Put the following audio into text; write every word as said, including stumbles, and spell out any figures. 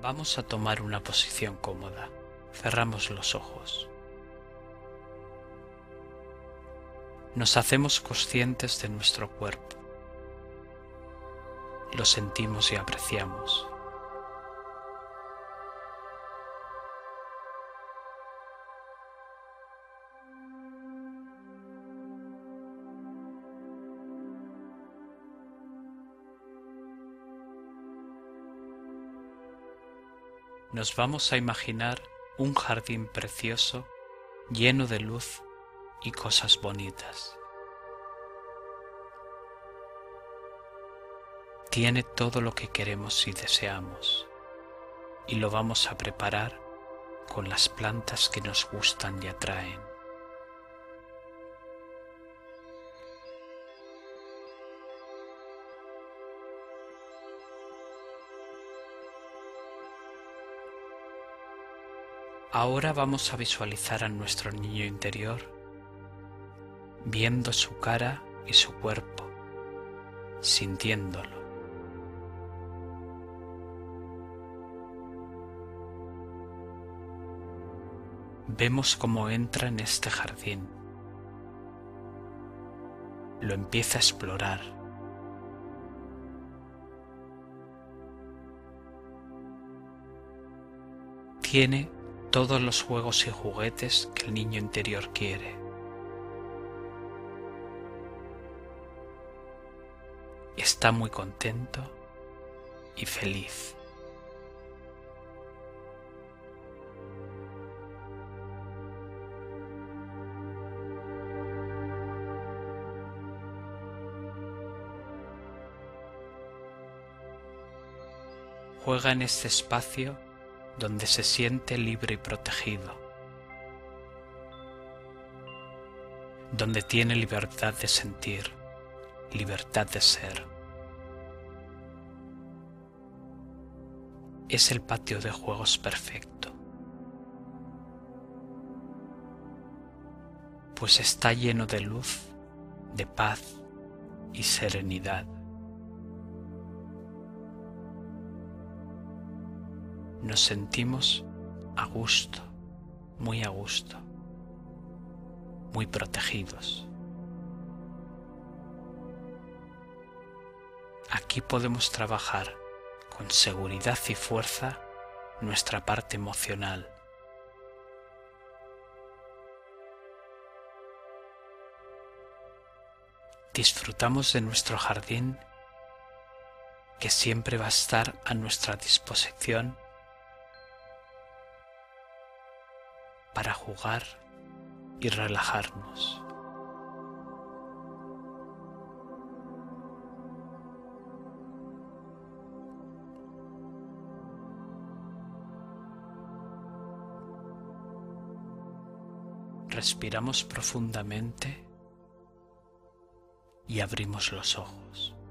Vamos a tomar una posición cómoda. Cerramos los ojos. Nos hacemos conscientes de nuestro cuerpo. Lo sentimos y apreciamos. Nos vamos a imaginar un jardín precioso, lleno de luz y cosas bonitas. Tiene todo lo que queremos y deseamos, y lo vamos a preparar con las plantas que nos gustan y atraen. Ahora vamos a visualizar a nuestro niño interior, viendo su cara y su cuerpo, sintiéndolo. Vemos cómo entra en este jardín. Lo empieza a explorar. Tiene todos los juegos y juguetes que el niño interior quiere. Está muy contento y feliz. Juega en este espacio donde se siente libre y protegido, donde tiene libertad de sentir, libertad de ser. Es el patio de juegos perfecto, pues está lleno de luz, de paz y serenidad. Nos sentimos a gusto, muy a gusto, muy protegidos. Aquí podemos trabajar con seguridad y fuerza nuestra parte emocional. Disfrutamos de nuestro jardín, que siempre va a estar a nuestra disposición para jugar y relajarnos. Respiramos profundamente y abrimos los ojos.